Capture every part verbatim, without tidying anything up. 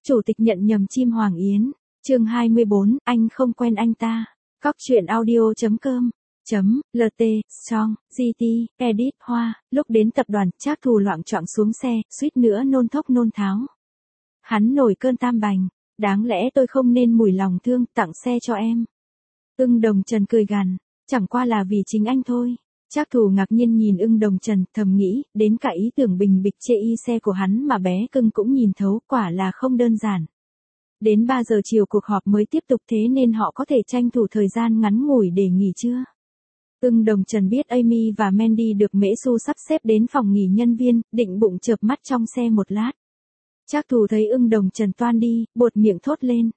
Chủ tịch nhận nhầm chim Hoàng Yến. Chương hai mươi bốn, anh không quen anh ta. Cóc truyện audio chấm com chấm lt strong gt edit hoa. Lúc đến tập đoàn, Trác Thù loạng choạng xuống xe, suýt nữa nôn thốc nôn tháo. Hắn nổi cơn tam bành. Đáng lẽ tôi không nên mủi lòng thương tặng xe cho em. Ưng Đồng Trần cười gằn. Chẳng qua là vì chính anh thôi. Trác Thù ngạc nhiên nhìn Ưng Đồng Trần, thầm nghĩ, đến cả ý tưởng bình bịch chê y xe của hắn mà bé cưng cũng nhìn thấu, quả là không đơn giản. Đến ba giờ chiều cuộc họp mới tiếp tục, thế nên họ có thể tranh thủ thời gian ngắn ngủi để nghỉ trưa. Ưng Đồng Trần biết Amy và Mandy được Mễ Xu sắp xếp đến phòng nghỉ nhân viên, định bụng chợp mắt trong xe một lát. Trác Thù thấy Ưng Đồng Trần toan đi, buột miệng thốt lên.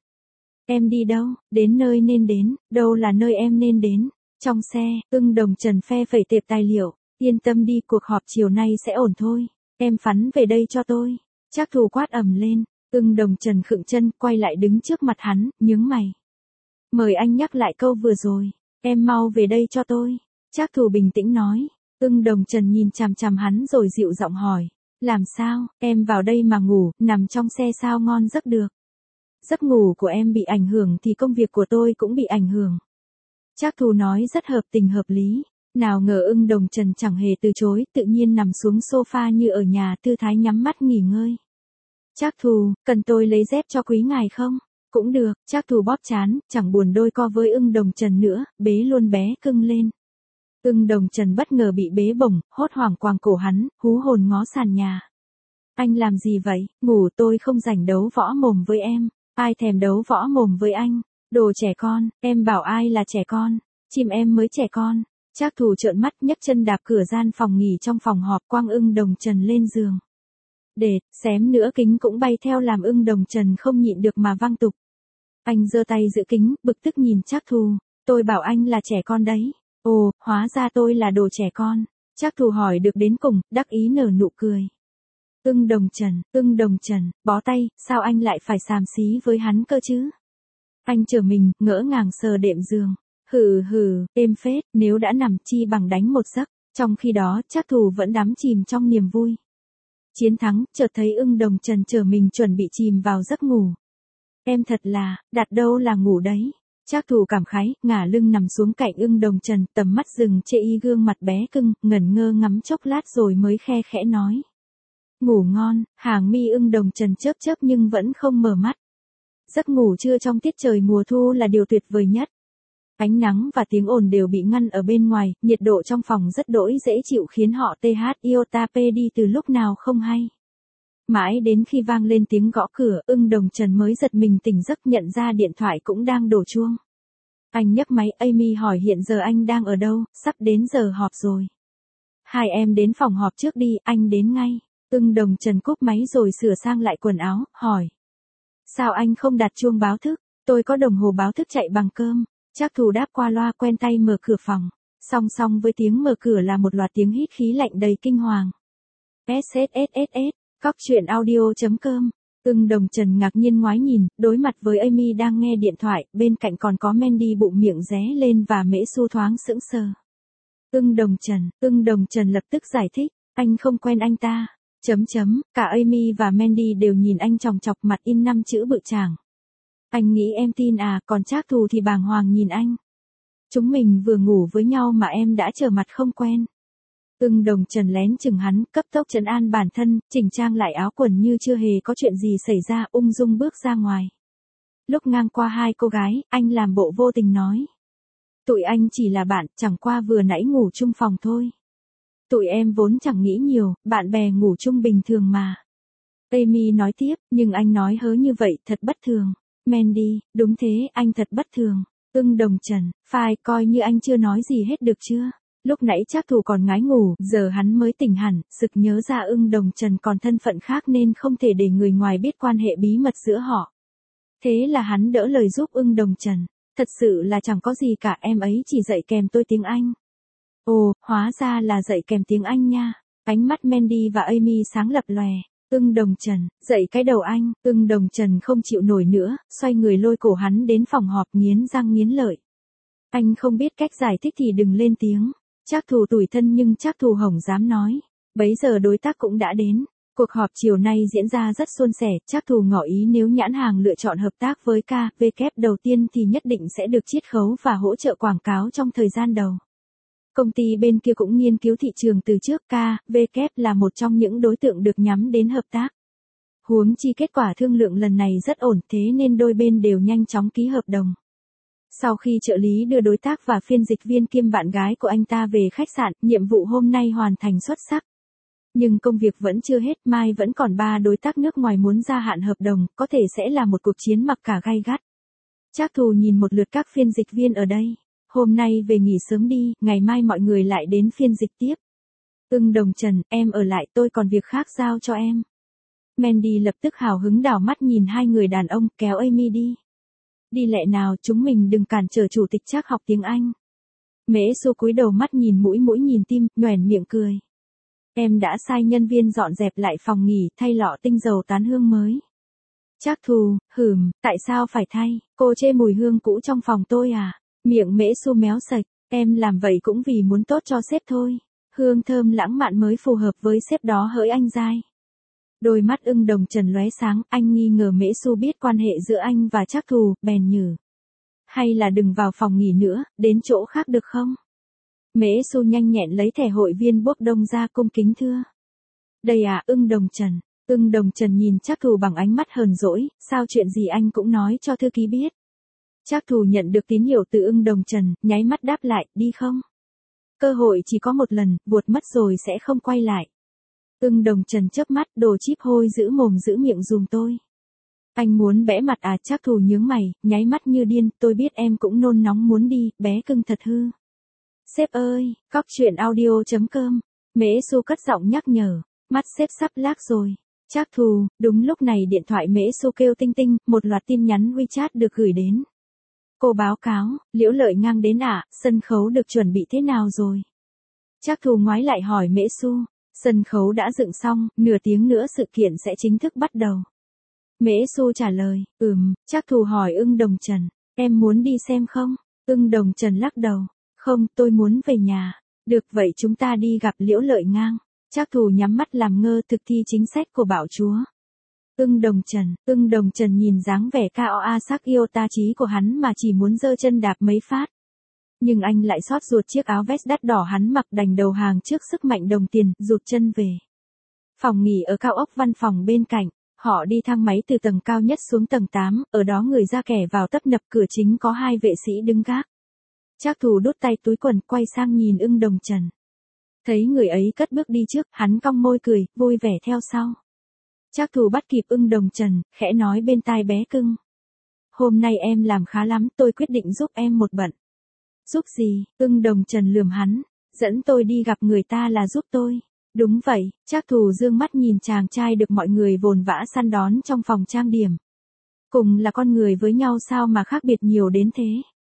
Em đi đâu? Đến nơi nên đến, đâu là nơi em nên đến. Trong xe, Ưng Đồng Trần phe phẩy tệp tài liệu. Yên tâm đi, cuộc họp chiều nay sẽ ổn thôi. Em phắn về đây cho tôi. Trác Thù quát ầm lên. Ưng Đồng Trần khựng chân, quay lại đứng trước mặt hắn, nhướng mày. Mời anh nhắc lại câu vừa rồi. Em mau về đây cho tôi. Trác Thù bình tĩnh nói. Ưng Đồng Trần nhìn chằm chằm hắn rồi dịu giọng hỏi. Làm sao, em vào đây mà ngủ, nằm trong xe sao ngon giấc được. Giấc ngủ của em bị ảnh hưởng thì công việc của tôi cũng bị ảnh hưởng. Trác Thù nói rất hợp tình hợp lý. Nào ngờ Ưng Đồng Trần chẳng hề từ chối, tự nhiên nằm xuống sofa như ở nhà, tư thái nhắm mắt nghỉ ngơi. Trác Thù, cần tôi lấy dép cho quý ngài không? Cũng được. Trác Thù bóp trán, chẳng buồn đôi co với Ưng Đồng Trần nữa, bế luôn bé cưng lên. Ưng Đồng Trần bất ngờ bị bế bổng, hốt hoảng quàng cổ hắn, hú hồn ngó sàn nhà. Anh làm gì vậy? Ngủ, tôi không rảnh đấu võ mồm với em. Ai thèm đấu võ mồm với anh? Đồ trẻ con, em bảo ai là trẻ con? Chim em mới trẻ con. Trác Thù trợn mắt nhấc chân đạp cửa gian phòng nghỉ trong phòng họp, quăng Ưng Đồng Trần lên giường. Để, xém nữa kính cũng bay theo làm Ưng Đồng Trần không nhịn được mà văng tục. Anh giơ tay giữ kính, bực tức nhìn Trác Thù. Tôi bảo anh là trẻ con đấy. Ồ, hóa ra tôi là đồ trẻ con. Trác Thù hỏi được đến cùng, đắc ý nở nụ cười. Ưng Đồng Trần, Ưng Đồng Trần, bó tay, sao anh lại phải xàm xí với hắn cơ chứ? Anh trở mình, ngỡ ngàng sờ đệm giường. Hừ hừ, êm phết, nếu đã nằm chi bằng đánh một giấc. Trong khi đó, Trác Thù vẫn đắm chìm trong niềm vui. Chiến thắng, chợt thấy Ưng Đồng Trần trở mình chuẩn bị chìm vào giấc ngủ. Em thật là, đặt đâu là ngủ đấy. Trác Thù cảm khái, ngả lưng nằm xuống cạnh Ưng Đồng Trần, tầm mắt dừng chê y gương mặt bé cưng, ngẩn ngơ ngắm chốc lát rồi mới khe khẽ nói. Ngủ ngon. Hàng mi Ưng Đồng Trần chớp chớp nhưng vẫn không mở mắt. Giấc ngủ trưa trong tiết trời mùa thu là điều tuyệt vời nhất. Ánh nắng và tiếng ồn đều bị ngăn ở bên ngoài, nhiệt độ trong phòng rất đỗi dễ chịu khiến họ th iota p đi từ lúc nào không hay. Mãi đến khi vang lên tiếng gõ cửa, Ưng Đồng Trần mới giật mình tỉnh giấc, nhận ra điện thoại cũng đang đổ chuông. Anh nhấc máy, Amy hỏi hiện giờ anh đang ở đâu, sắp đến giờ họp rồi. Hai em đến phòng họp trước đi, anh đến ngay. Ưng Đồng Trần cúp máy rồi sửa sang lại quần áo, hỏi. Sao anh không đặt chuông báo thức, tôi có đồng hồ báo thức chạy bằng cơm. Trác Thù đáp qua loa, quen tay mở cửa phòng. Song song với tiếng mở cửa là một loạt tiếng hít khí lạnh đầy kinh hoàng. ét ét ét ét ét, cóc truyện audio chấm com. Ưng Đồng Trần ngạc nhiên ngoái nhìn, đối mặt với Amy đang nghe điện thoại, bên cạnh còn có Mandy bụng miệng ré lên và Mễ Xu thoáng sững sờ. Ưng Đồng Trần, Ưng Đồng Trần lập tức giải thích, anh không quen anh ta. Chấm chấm, cả Amy và Mandy đều nhìn anh chòng chọc, mặt in năm chữ bự chảng. Anh nghĩ em tin à, còn Trác Thù thì bàng hoàng nhìn anh. Chúng mình vừa ngủ với nhau mà em đã trở mặt không quen. Ưng Đồng Trần lén chừng hắn, cấp tốc trấn an bản thân, chỉnh trang lại áo quần như chưa hề có chuyện gì xảy ra, ung dung bước ra ngoài. Lúc ngang qua hai cô gái, anh làm bộ vô tình nói. Tụi anh chỉ là bạn, chẳng qua vừa nãy ngủ chung phòng thôi. Tụi em vốn chẳng nghĩ nhiều, bạn bè ngủ chung bình thường mà. Amy nói tiếp, nhưng anh nói hớ như vậy thật bất thường. Mandy, đúng thế, anh thật bất thường. Ưng Đồng Trần, phai, coi như anh chưa nói gì hết được chưa? Lúc nãy Trác Thù còn ngái ngủ, giờ hắn mới tỉnh hẳn, sực nhớ ra Ưng Đồng Trần còn thân phận khác nên không thể để người ngoài biết quan hệ bí mật giữa họ. Thế là hắn đỡ lời giúp Ưng Đồng Trần. Thật sự là chẳng có gì cả, em ấy chỉ dạy kèm tôi tiếng Anh. Ồ, hóa ra là dạy kèm tiếng Anh nha. Ánh mắt Mandy và Amy sáng lập lòe. Ưng Đồng Trần, dậy cái đầu anh. Ưng Đồng Trần không chịu nổi nữa, xoay người lôi cổ hắn đến phòng họp, nghiến răng nghiến lợi. Anh không biết cách giải thích thì đừng lên tiếng. Trác Thù tủi thân nhưng Trác Thù hổng dám nói. Bấy giờ đối tác cũng đã đến. Cuộc họp chiều nay diễn ra rất suôn sẻ, Trác Thù ngỏ ý nếu nhãn hàng lựa chọn hợp tác với ca vê kép đầu tiên thì nhất định sẽ được chiết khấu và hỗ trợ quảng cáo trong thời gian đầu. Công ty bên kia cũng nghiên cứu thị trường từ trước, ca vê kép là một trong những đối tượng được nhắm đến hợp tác. Huống chi kết quả thương lượng lần này rất ổn, thế nên đôi bên đều nhanh chóng ký hợp đồng. Sau khi trợ lý đưa đối tác và phiên dịch viên kiêm bạn gái của anh ta về khách sạn, nhiệm vụ hôm nay hoàn thành xuất sắc. Nhưng công việc vẫn chưa hết, mai vẫn còn ba đối tác nước ngoài muốn gia hạn hợp đồng, có thể sẽ là một cuộc chiến mặc cả gay gắt. Trác Thù nhìn một lượt các phiên dịch viên ở đây. Hôm nay về nghỉ sớm đi, ngày mai mọi người lại đến phiên dịch tiếp. Ưng Đồng Trần, em ở lại, tôi còn việc khác giao cho em. Mandy lập tức hào hứng đảo mắt nhìn hai người đàn ông, kéo Amy đi. Đi lẹ nào, chúng mình đừng cản trở chủ tịch Trác học tiếng Anh. Mễ Xu cúi đầu mắt nhìn mũi mũi nhìn tim, nhoẻn miệng cười. Em đã sai nhân viên dọn dẹp lại phòng nghỉ, thay lọ tinh dầu tán hương mới. Trác Thù, hửm, tại sao phải thay, cô chê mùi hương cũ trong phòng tôi à? Miệng Mễ Xu méo sạch, em làm vậy cũng vì muốn tốt cho sếp thôi. Hương thơm lãng mạn mới phù hợp với sếp đó hỡi anh giai. Đôi mắt Ưng Đồng Trần lóe sáng, anh nghi ngờ Mễ Xu biết quan hệ giữa anh và Trác Thù, bèn nhử. Hay là đừng vào phòng nghỉ nữa, đến chỗ khác được không? Mễ Xu nhanh nhẹn lấy thẻ hội viên bốc đông ra cung kính thưa. Đây à, Ưng Đồng Trần. Ưng Đồng Trần nhìn Trác Thù bằng ánh mắt hờn dỗi, sao chuyện gì anh cũng nói cho thư ký biết. Trác Thù nhận được tín hiệu từ Ưng Đồng Trần, nháy mắt đáp lại, đi không? Cơ hội chỉ có một lần, buột mất rồi sẽ không quay lại. Ưng Đồng Trần chớp mắt, đồ chíp hôi giữ mồm giữ miệng dùm tôi. Anh muốn bẽ mặt à? Trác Thù nhướng mày, nháy mắt như điên, tôi biết em cũng nôn nóng muốn đi, bé cưng thật hư. Sếp ơi, cóc truyện audio chấm com. Mễ Xu cất giọng nhắc nhở, mắt sếp sắp lác rồi. Trác Thù, đúng lúc này điện thoại Mễ Xu kêu tinh tinh, một loạt tin nhắn WeChat được gửi đến. Cô báo cáo, Liễu Lợi Ngang đến ạ, à, sân khấu được chuẩn bị thế nào rồi? Trác Thù ngoái lại hỏi Mễ Xu, sân khấu đã dựng xong, nửa tiếng nữa sự kiện sẽ chính thức bắt đầu. Mễ Xu trả lời, ừm. Trác Thù hỏi Ưng Đồng Trần, em muốn đi xem không? Ưng Đồng Trần lắc đầu, không, tôi muốn về nhà. Được vậy chúng ta đi gặp Liễu Lợi Ngang. Trác Thù nhắm mắt làm ngơ thực thi chính sách của bạo chúa. Ưng Đồng Trần, Ưng Đồng Trần nhìn dáng vẻ cao a sắc yêu ta chí của hắn mà chỉ muốn giơ chân đạp mấy phát. Nhưng anh lại xót ruột chiếc áo vest đắt đỏ hắn mặc đành đầu hàng trước sức mạnh đồng tiền, rụt chân về. Phòng nghỉ ở cao ốc văn phòng bên cạnh, họ đi thang máy từ tầng cao nhất xuống tầng tám, ở đó người ra kẻ vào tấp nập, cửa chính có hai vệ sĩ đứng gác. Trác Thù đút tay túi quần, quay sang nhìn Ưng Đồng Trần. Thấy người ấy cất bước đi trước, hắn cong môi cười, vui vẻ theo sau. Trác Thù bắt kịp Ưng Đồng Trần, khẽ nói bên tai bé cưng. Hôm nay em làm khá lắm, tôi quyết định giúp em một bận. Giúp gì? Ưng Đồng Trần lườm hắn, dẫn tôi đi gặp người ta là giúp tôi. Đúng vậy, Trác Thù dương mắt nhìn chàng trai được mọi người vồn vã săn đón trong phòng trang điểm. Cùng là con người với nhau sao mà khác biệt nhiều đến thế?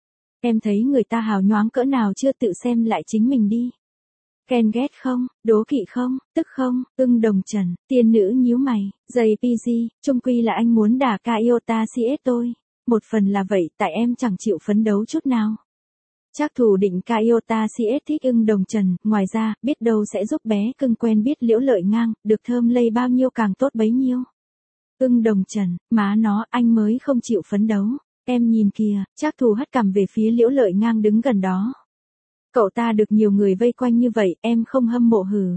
Em thấy người ta hào nhoáng cỡ nào chưa, tự xem lại chính mình đi. Ghen ghét không, đố kỵ không, tức không? Ưng Đồng Trần, tiên nữ nhíu mày, giày pê giê, chung quy là anh muốn đả ca iota cs tôi. Một phần là vậy, tại em chẳng chịu phấn đấu chút nào. Trác Thù định ca iota cs thích Ưng Đồng Trần, ngoài ra, biết đâu sẽ giúp bé cưng quen biết Liễu Lợi Ngang, được thơm lây bao nhiêu càng tốt bấy nhiêu. Ưng Đồng Trần, má nó, anh mới không chịu phấn đấu. Em nhìn kìa, Trác Thù hất cằm về phía Liễu Lợi Ngang đứng gần đó. Cậu ta được nhiều người vây quanh như vậy, em không hâm mộ hừ.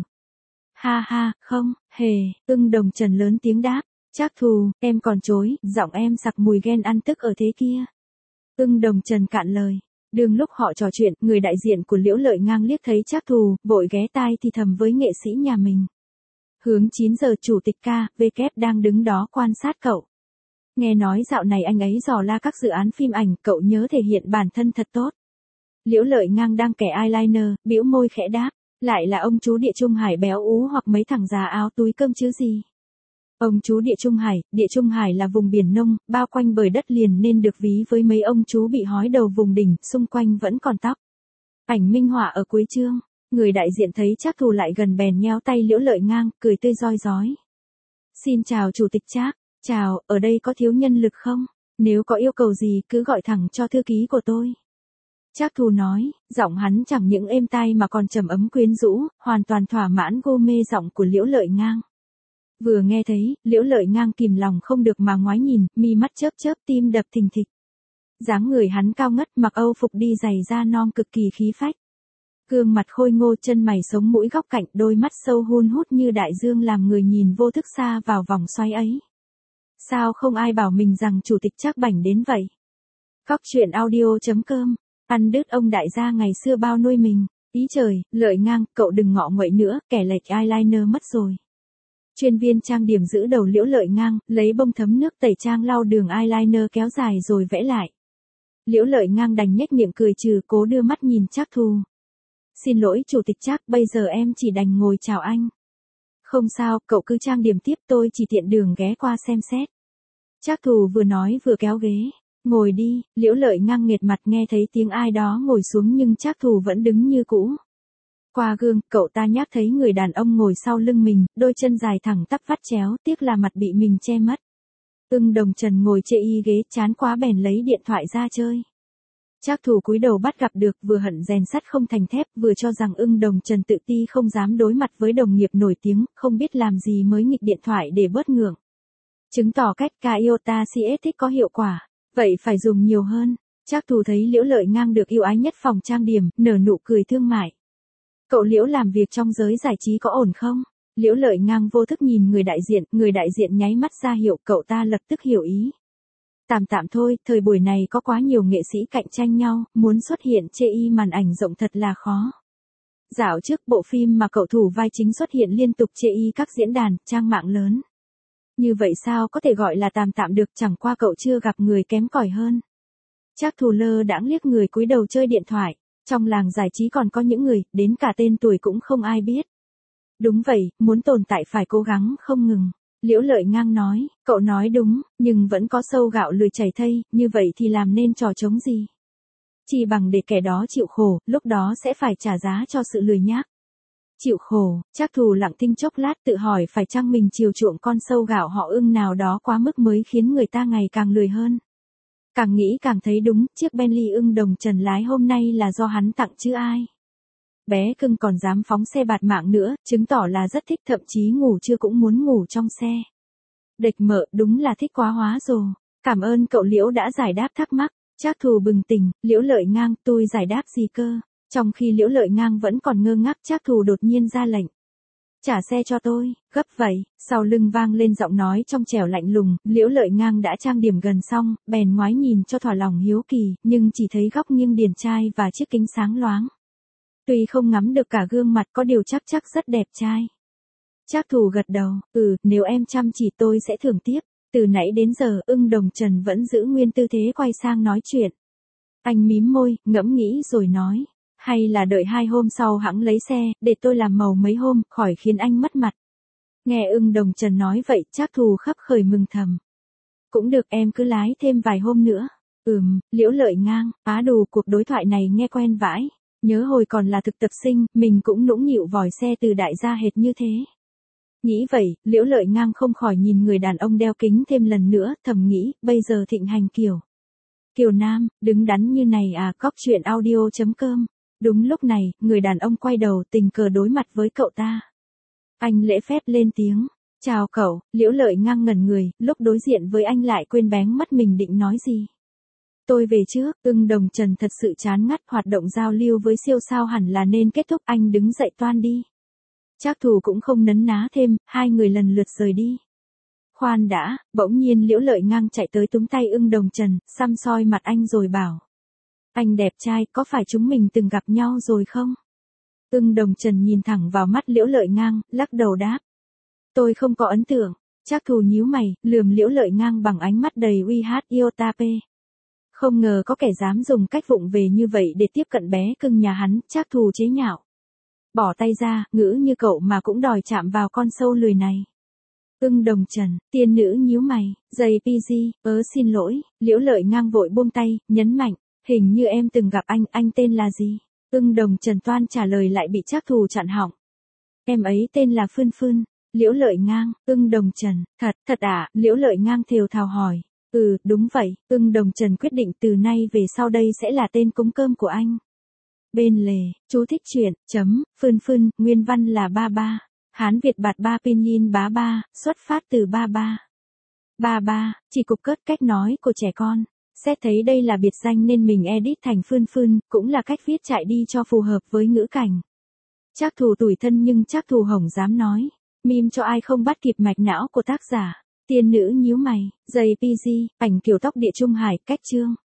Ha ha, không, hề, Ưng Đồng Trần lớn tiếng đáp. Trác Thù, em còn chối, giọng em sặc mùi ghen ăn tức ở thế kia. Ưng Đồng Trần cạn lời. Đường lúc họ trò chuyện, người đại diện của Liễu Lợi Ngang liếc thấy Trác Thù, vội ghé tai thì thầm với nghệ sĩ nhà mình. Hướng chín giờ chủ tịch ca vê kép đang đứng đó quan sát cậu. Nghe nói dạo này anh ấy dò la các dự án phim ảnh, cậu nhớ thể hiện bản thân thật tốt. Liễu Lợi Ngang đang kẻ eyeliner, bĩu môi khẽ đáp, lại là ông chú Địa Trung Hải béo ú hoặc mấy thằng già áo túi cơm chứ gì. Ông chú Địa Trung Hải, Địa Trung Hải là vùng biển nông, bao quanh bởi đất liền nên được ví với mấy ông chú bị hói đầu vùng đỉnh, xung quanh vẫn còn tóc. Ảnh minh họa ở cuối chương, người đại diện thấy Trác Thù lại gần bèn nhéo tay Liễu Lợi Ngang, cười tươi rói rói. Xin chào chủ tịch Trác, chào, ở đây có thiếu nhân lực không? Nếu có yêu cầu gì cứ gọi thẳng cho thư ký của tôi. Trác Thù nói, giọng hắn chẳng những êm tai mà còn trầm ấm quyến rũ, hoàn toàn thỏa mãn gu mê giọng của Liễu Lợi Ngang. Vừa nghe thấy, Liễu Lợi Ngang kìm lòng không được mà ngoái nhìn, mi mắt chớp chớp tim đập thình thịch. Dáng người hắn cao ngất, mặc Âu phục đi giày da non cực kỳ khí phách. Gương mặt khôi ngô, chân mày sống mũi góc cạnh, đôi mắt sâu hun hút như đại dương làm người nhìn vô thức xa vào vòng xoáy ấy. Sao không ai bảo mình rằng chủ tịch Trác Bảnh đến vậy? Cóc truyện audio chấm com, ăn đứt ông đại gia ngày xưa bao nuôi mình. Ý trời, Lợi Ngang, cậu đừng ngọ nguậy nữa, kẻ lệch eyeliner mất rồi. Chuyên viên trang điểm giữ đầu Liễu Lợi Ngang, lấy bông thấm nước tẩy trang lau đường eyeliner kéo dài rồi vẽ lại. Liễu Lợi Ngang đành nhếch miệng cười trừ, cố đưa mắt nhìn Trác Thù. Xin lỗi chủ tịch Trác, bây giờ em chỉ đành ngồi chào anh. Không sao, cậu cứ trang điểm tiếp, tôi chỉ tiện đường ghé qua xem xét. Trác Thù vừa nói vừa kéo ghế. Ngồi đi, Liễu Lợi Ngang nghệt mặt nghe thấy tiếng ai đó ngồi xuống nhưng Trác Thù vẫn đứng như cũ. Qua gương, cậu ta nhác thấy người đàn ông ngồi sau lưng mình, đôi chân dài thẳng tắp vắt chéo, tiếc là mặt bị mình che mất. Ưng Đồng Trần ngồi chê y ghế, chán quá bèn lấy điện thoại ra chơi. Trác Thù cúi đầu bắt gặp được, vừa hận rèn sắt không thành thép, vừa cho rằng Ưng Đồng Trần tự ti không dám đối mặt với đồng nghiệp nổi tiếng, không biết làm gì mới nghịch điện thoại để bớt ngượng. Chứng tỏ cách Iota xê ét thích có hiệu quả, vậy phải dùng nhiều hơn. Trác Thù thấy Liễu Lợi Ngang được yêu ái nhất phòng trang điểm, nở nụ cười thương mại. Cậu Liễu làm việc trong giới giải trí có ổn không? Liễu Lợi Ngang vô thức nhìn người đại diện, người đại diện nháy mắt ra hiệu, cậu ta lập tức hiểu ý. Tạm tạm thôi, thời buổi này có quá nhiều nghệ sĩ cạnh tranh nhau, muốn xuất hiện chê y màn ảnh rộng thật là khó. Dạo trước bộ phim mà cậu thủ vai chính xuất hiện liên tục chê y các diễn đàn, trang mạng lớn. Như vậy sao có thể gọi là tạm tạm được, chẳng qua cậu chưa gặp người kém cỏi hơn. Trác Thù lơ đãng liếc người cúi đầu chơi điện thoại, trong làng giải trí còn có những người, đến cả tên tuổi cũng không ai biết. Đúng vậy, muốn tồn tại phải cố gắng không ngừng. Liễu Lợi Ngang nói, cậu nói đúng, nhưng vẫn có sâu gạo lười chảy thây, như vậy thì làm nên trò trống gì? Chỉ bằng để kẻ đó chịu khổ, lúc đó sẽ phải trả giá cho sự lười nhác. Chịu khổ, Trác Thù lặng thinh chốc lát tự hỏi phải chăng mình chiều chuộng con sâu gạo họ Ưng nào đó quá mức mới khiến người ta ngày càng lười hơn. Càng nghĩ càng thấy đúng, chiếc Bentley Ưng Đồng Trần lái hôm nay là do hắn tặng chứ ai. Bé cưng còn dám phóng xe bạt mạng nữa, chứng tỏ là rất thích, thậm chí ngủ trưa cũng muốn ngủ trong xe. Địch Mợ, đúng là thích quá hóa rồi. Cảm ơn cậu Liễu đã giải đáp thắc mắc. Trác Thù bừng tỉnh, Liễu Lợi Ngang, tôi giải đáp gì cơ? Trong khi Liễu Lợi Ngang vẫn còn ngơ ngác, Trác Thù đột nhiên ra lệnh. Trả xe cho tôi, gấp vậy. Sau lưng vang lên giọng nói trong trẻo lạnh lùng, Liễu Lợi Ngang đã trang điểm gần xong, bèn ngoái nhìn cho thỏa lòng hiếu kỳ, nhưng chỉ thấy góc nghiêng điển trai và chiếc kính sáng loáng. Tuy không ngắm được cả gương mặt, có điều chắc chắc rất đẹp trai. Trác Thù gật đầu, ừ, nếu em chăm chỉ tôi sẽ thưởng tiếp. Từ nãy đến giờ, Ưng Đồng Trần vẫn giữ nguyên tư thế quay sang nói chuyện. Anh mím môi, ngẫm nghĩ rồi nói. Hay là đợi hai hôm sau hẵng lấy xe, để tôi làm màu mấy hôm, khỏi khiến anh mất mặt. Nghe Ưng Đồng Trần nói vậy, Trác Thù khấp khởi mừng thầm. Cũng được, em cứ lái thêm vài hôm nữa. Ừm, Liễu Lợi Ngang, á đù, cuộc đối thoại này nghe quen vãi. Nhớ hồi còn là thực tập sinh, mình cũng nũng nịu vòi xe từ đại gia hệt như thế. Nghĩ vậy, Liễu Lợi Ngang không khỏi nhìn người đàn ông đeo kính thêm lần nữa, thầm nghĩ, bây giờ thịnh hành kiểu. Kiều Nam, đứng đắn như này à, cóc truyện audio chấm com. Đúng lúc này, người đàn ông quay đầu tình cờ đối mặt với cậu ta. Anh lễ phép lên tiếng. Chào cậu, Liễu Lợi Ngang ngẩn người, lúc đối diện với anh lại quên bén mất mình định nói gì. Tôi về trước, Ưng Đồng Trần thật sự chán ngắt, hoạt động giao lưu với siêu sao hẳn là nên kết thúc, anh đứng dậy toan đi. Trác Thù cũng không nấn ná thêm, hai người lần lượt rời đi. Khoan đã, bỗng nhiên Liễu Lợi Ngang chạy tới túm tay Ưng Đồng Trần, xăm soi mặt anh rồi bảo. Anh đẹp trai, có phải chúng mình từng gặp nhau rồi không? Ưng Đồng Trần nhìn thẳng vào mắt Liễu Lợi Ngang, lắc đầu đáp. Tôi không có ấn tượng. Trác Thù nhíu mày, lườm Liễu Lợi Ngang bằng ánh mắt đầy uy hát Iotape. Không ngờ có kẻ dám dùng cách vụng về như vậy để tiếp cận bé cưng nhà hắn, Trác Thù chế nhạo. Bỏ tay ra, ngữ như cậu mà cũng đòi chạm vào con sâu lười này. Ưng Đồng Trần, tiên nữ nhíu mày, giày pê giê, ớ xin lỗi, Liễu Lợi Ngang vội buông tay, nhấn mạnh, hình như em từng gặp anh, anh tên là gì? Ưng Đồng Trần toan trả lời lại bị Trác Thù chặn họng. Em ấy tên là Phương Phương. Liễu Lợi Ngang, Ưng Đồng Trần, thật, thật à, Liễu Lợi Ngang thều thào hỏi. Ừ, đúng vậy, Ưng Đồng Trần quyết định từ nay về sau đây sẽ là tên cúng cơm của anh. Bên lề, chú thích truyện, chấm, Phương Phương, nguyên văn là ba ba. Hán Việt bạt ba pinyin bá ba, xuất phát từ ba ba. Ba ba, chỉ cục cớt cách nói của trẻ con. Xét thấy đây là biệt danh nên mình edit thành Phương Phương, cũng là cách viết chạy đi cho phù hợp với ngữ cảnh. Trác Thù tủi thân nhưng Trác Thù hổng dám nói. Meme cho ai không bắt kịp mạch não của tác giả. Tiên nữ nhíu mày, giày pê giê, ảnh kiểu tóc địa trung hải, cách chương.